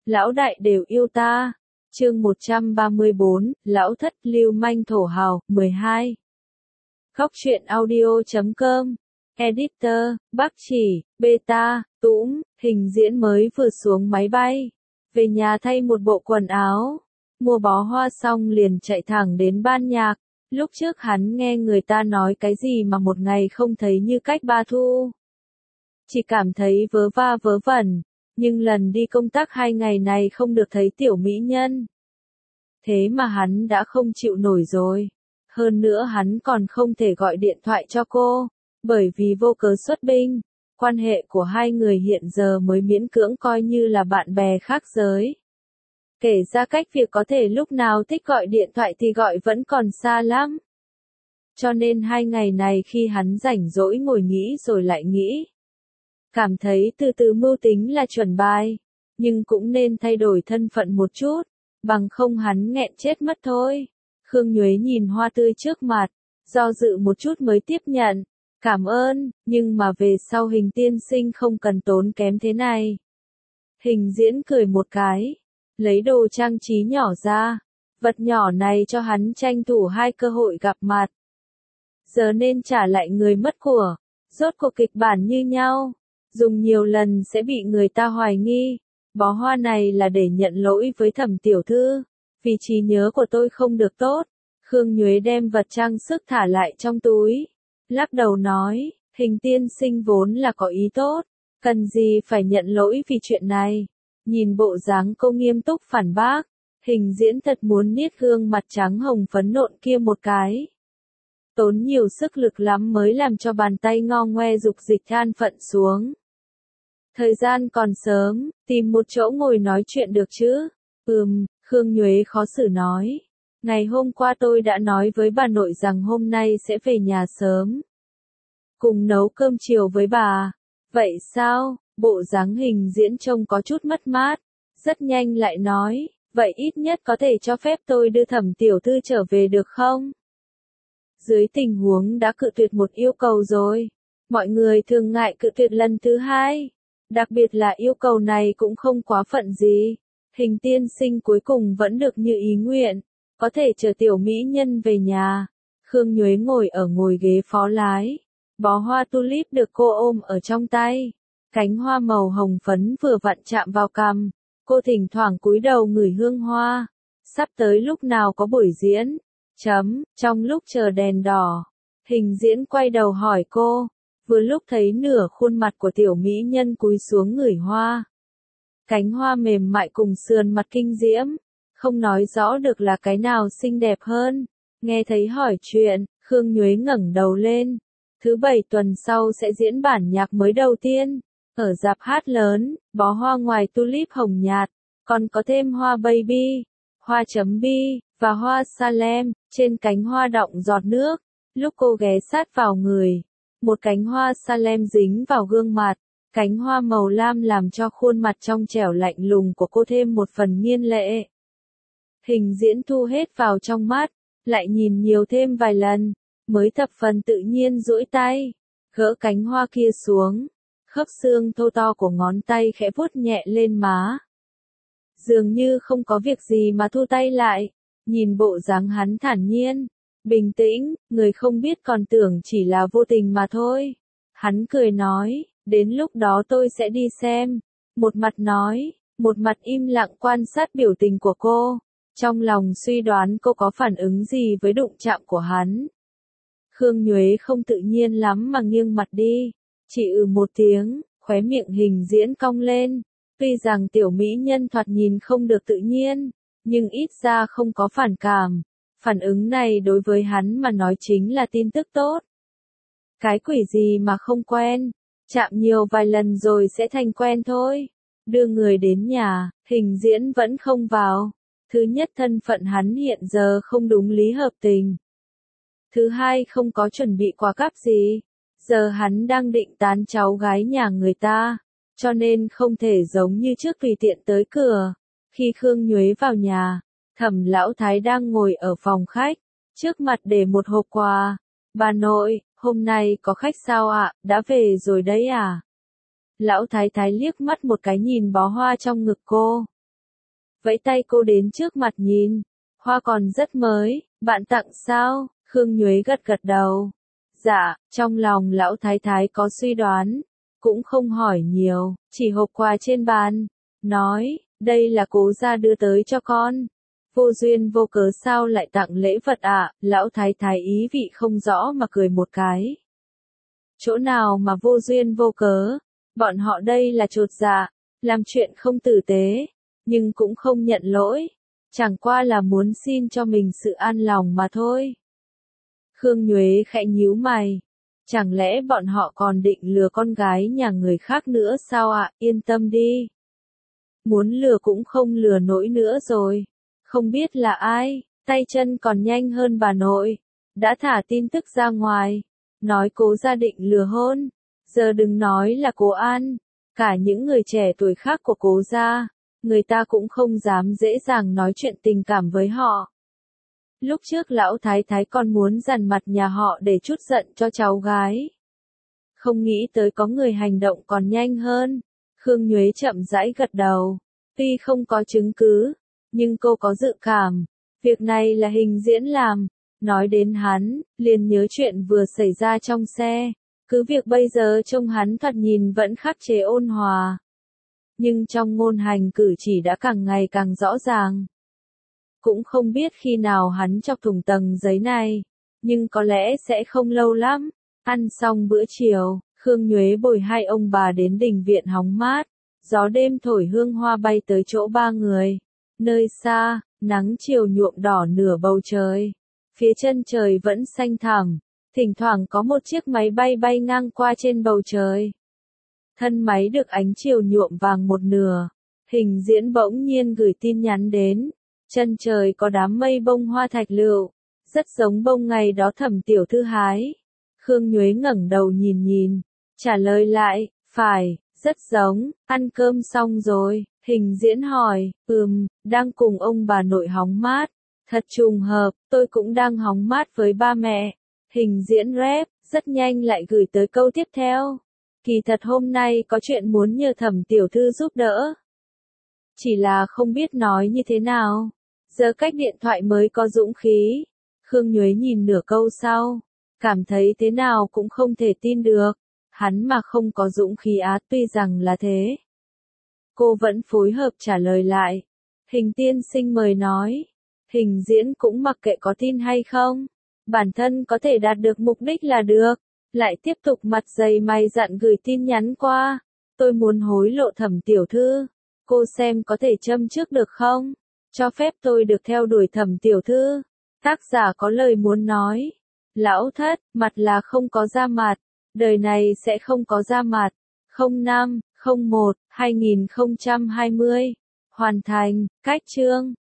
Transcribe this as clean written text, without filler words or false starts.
lão đại đều yêu ta. Chương 134, lão thất lưu manh thổ hào, 12. Góc truyện audio.com. Editor, Bắc Chỉ, Beta, Tũng, Hình Diễn mới vừa xuống máy bay. Về nhà thay một bộ quần áo. Mua bó hoa xong liền chạy thẳng đến ban nhạc. Lúc trước hắn nghe người ta nói cái gì mà một ngày không thấy như cách ba thu. Chỉ cảm thấy vớ va vớ vẩn. Nhưng lần đi công tác 2 ngày này không được thấy tiểu mỹ nhân. Thế mà hắn đã không chịu nổi rồi. Hơn nữa hắn còn không thể gọi điện thoại cho cô, bởi vì vô cớ xuất binh. Quan hệ của hai người hiện giờ mới miễn cưỡng coi như là bạn bè khác giới. Kể ra cách việc có thể lúc nào thích gọi điện thoại thì gọi vẫn còn xa lắm. Cho nên 2 ngày này khi hắn rảnh rỗi ngồi nghĩ rồi lại nghĩ. Cảm thấy từ từ mưu tính là chuẩn bài, nhưng cũng nên thay đổi thân phận một chút, bằng không hắn nghẹn chết mất thôi. Khương Nhuế nhìn hoa tươi trước mặt, do dự một chút mới tiếp nhận. Cảm ơn, nhưng mà về sau Hình tiên sinh không cần tốn kém thế này. Hình Diễn cười một cái, lấy đồ trang trí nhỏ ra, vật nhỏ này cho hắn tranh thủ 2 cơ hội gặp mặt. Giờ nên trả lại người mất của, rốt cuộc kịch bản như nhau, dùng nhiều lần sẽ bị người ta hoài nghi. Bó hoa này là để nhận lỗi với Thẩm tiểu thư, vì trí nhớ của tôi không được tốt. Khương Nhuế đem vật trang sức thả lại trong túi, lắc đầu nói, Hình tiên sinh vốn là có ý tốt, cần gì phải nhận lỗi vì chuyện này. Nhìn bộ dáng cô nghiêm túc phản bác, Hình Diễn thật muốn niết gương mặt trắng hồng phấn nộn kia một cái. Tốn nhiều sức lực lắm mới làm cho bàn tay ngo ngoe dục dịch than phận xuống. Thời gian còn sớm, tìm một chỗ ngồi nói chuyện được chứ? Khương Nhuế khó xử nói. Ngày hôm qua tôi đã nói với bà nội rằng hôm nay sẽ về nhà sớm. Cùng nấu cơm chiều với bà. Vậy sao? Bộ dáng Hình Diễn trông có chút mất mát. Rất nhanh lại nói, vậy ít nhất có thể cho phép tôi đưa Thẩm tiểu thư trở về được không? Dưới tình huống đã cự tuyệt một yêu cầu rồi, mọi người thường ngại cự tuyệt lần thứ 2. Đặc biệt là yêu cầu này cũng không quá phận gì. Hình tiên sinh cuối cùng vẫn được như ý nguyện, có thể chờ tiểu mỹ nhân về nhà. Khương Nhuế ngồi ở ngồi ghế phó lái, bó hoa tulip được cô ôm ở trong tay. Cánh hoa màu hồng phấn vừa vặn chạm vào cằm, cô thỉnh thoảng cúi đầu ngửi hương hoa. Sắp tới lúc nào có buổi diễn? Trong lúc chờ đèn đỏ, Hình Diễn quay đầu hỏi cô, vừa lúc thấy nửa khuôn mặt của tiểu mỹ nhân cúi xuống ngửi hoa. Cánh hoa mềm mại cùng sườn mặt kinh diễm, không nói rõ được là cái nào xinh đẹp hơn. Nghe thấy hỏi chuyện, Khương Nhuế ngẩng đầu lên. Thứ 7 tuần sau sẽ diễn bản nhạc mới đầu tiên, ở rạp hát lớn, bó hoa ngoài tulip hồng nhạt, còn có thêm hoa baby, hoa chấm bi, và hoa Salem, trên cánh hoa đọng giọt nước. Lúc cô ghé sát vào người, một cánh hoa Salem dính vào gương mặt, cánh hoa màu lam làm cho khuôn mặt trong trẻo lạnh lùng của cô thêm một phần nghiên lệ. Hình Diễn thu hết vào trong mắt, lại nhìn nhiều thêm vài lần, mới thập phần tự nhiên duỗi tay, gỡ cánh hoa kia xuống, khớp xương thô to của ngón tay khẽ vuốt nhẹ lên má. Dường như không có việc gì mà thu tay lại, nhìn bộ dáng hắn thản nhiên, bình tĩnh, người không biết còn tưởng chỉ là vô tình mà thôi. Hắn cười nói, đến lúc đó tôi sẽ đi xem. Một mặt nói, một mặt im lặng quan sát biểu tình của cô, trong lòng suy đoán cô có phản ứng gì với đụng chạm của hắn. Khương Nhuế không tự nhiên lắm mà nghiêng mặt đi, chỉ một tiếng, khóe miệng Hình Diễn cong lên. Tuy rằng tiểu mỹ nhân thoạt nhìn không được tự nhiên, nhưng ít ra không có phản cảm. Phản ứng này đối với hắn mà nói chính là tin tức tốt. Cái quỷ gì mà không quen, chạm nhiều vài lần rồi sẽ thành quen thôi. Đưa người đến nhà, Hình Diễn vẫn không vào. Thứ nhất, thân phận hắn hiện giờ không đúng lý hợp tình. Thứ hai, không có chuẩn bị quà cáp gì. Giờ hắn đang định tán cháu gái nhà người ta, cho nên không thể giống như trước tùy tiện tới cửa. Khi Khương Nhuế vào nhà, Thẩm lão thái đang ngồi ở phòng khách, trước mặt để một hộp quà. Bà nội, hôm nay có khách sao ạ, đã về rồi đấy à? Lão thái thái liếc mắt một cái nhìn bó hoa trong ngực cô. vẫy tay cô đến trước mặt nhìn. Hoa còn rất mới, bạn tặng sao? Khương Nhuế gật gật đầu. Dạ, trong lòng lão thái thái có suy đoán, cũng không hỏi nhiều, chỉ hộp quà trên bàn, nói, đây là cố gia đưa tới cho con. Vô duyên vô cớ sao lại tặng lễ vật ạ? Lão thái thái ý vị không rõ mà cười một cái. Chỗ nào mà vô duyên vô cớ, bọn họ đây là chột dạ, làm chuyện không tử tế, nhưng cũng không nhận lỗi, chẳng qua là muốn xin cho mình sự an lòng mà thôi. Khương Nhuế khẽ nhíu mày, chẳng lẽ bọn họ còn định lừa con gái nhà người khác nữa sao ạ? Yên tâm đi. Muốn lừa cũng không lừa nổi nữa rồi. Không biết là ai, tay chân còn nhanh hơn bà nội. Đã thả tin tức ra ngoài, nói cố gia định lừa hôn. Giờ đừng nói là cố An, cả những người trẻ tuổi khác của cố gia, người ta cũng không dám dễ dàng nói chuyện tình cảm với họ. Lúc trước lão thái thái còn muốn dằn mặt nhà họ để trút giận cho cháu gái. Không nghĩ tới có người hành động còn nhanh hơn. Khương Nhuế chậm rãi gật đầu. Tuy không có chứng cứ, nhưng cô có dự cảm. Việc này là Hình Diễn làm. Nói đến hắn, liền nhớ chuyện vừa xảy ra trong xe. Cứ việc bây giờ trông hắn thoạt nhìn vẫn khắc chế ôn hòa. Nhưng trong ngôn hành cử chỉ đã càng ngày càng rõ ràng. Cũng không biết khi nào hắn chọc thủng tầng giấy này, nhưng có lẽ sẽ không lâu lắm. Ăn xong bữa chiều, Khương Nhuế bồi hai ông bà đến đình viện hóng mát, gió đêm thổi hương hoa bay tới chỗ ba người. Nơi xa, nắng chiều nhuộm đỏ nửa bầu trời, phía chân trời vẫn xanh thẳm, thỉnh thoảng có một chiếc máy bay bay ngang qua trên bầu trời. Thân máy được ánh chiều nhuộm vàng một nửa, Hình Diễn bỗng nhiên gửi tin nhắn đến. Chân trời có đám mây bông hoa thạch lựu, rất giống bông ngày đó Thẩm tiểu thư hái. Khương Nhuế ngẩng đầu nhìn nhìn, trả lời lại, phải, rất giống. Ăn cơm xong rồi, Hình Diễn hỏi, đang cùng ông bà nội hóng mát. Thật trùng hợp, tôi cũng đang hóng mát với ba mẹ. Hình Diễn rep, rất nhanh lại gửi tới câu tiếp theo. Kỳ thật hôm nay có chuyện muốn nhờ Thẩm tiểu thư giúp đỡ. Chỉ là không biết nói như thế nào. Giờ cách điện thoại mới có dũng khí. Khương Nhuế nhìn nửa câu sau, cảm thấy thế nào cũng không thể tin được. Hắn mà không có dũng khí á, tuy rằng là thế. Cô vẫn phối hợp trả lời lại. Hình tiên sinh mời nói. Hình Diễn cũng mặc kệ có tin hay không. Bản thân có thể đạt được mục đích là được. Lại tiếp tục mặt dày mày dặn gửi tin nhắn qua. Tôi muốn hối lộ Thẩm tiểu thư. Cô xem có thể châm trước được không? Cho phép tôi được theo đuổi Thẩm tiểu thư. Tác giả có lời muốn nói. Lão thất, mặt là không có da mặt. Đời này sẽ không có da mặt. 05/01/2020. Hoàn thành, cách chương.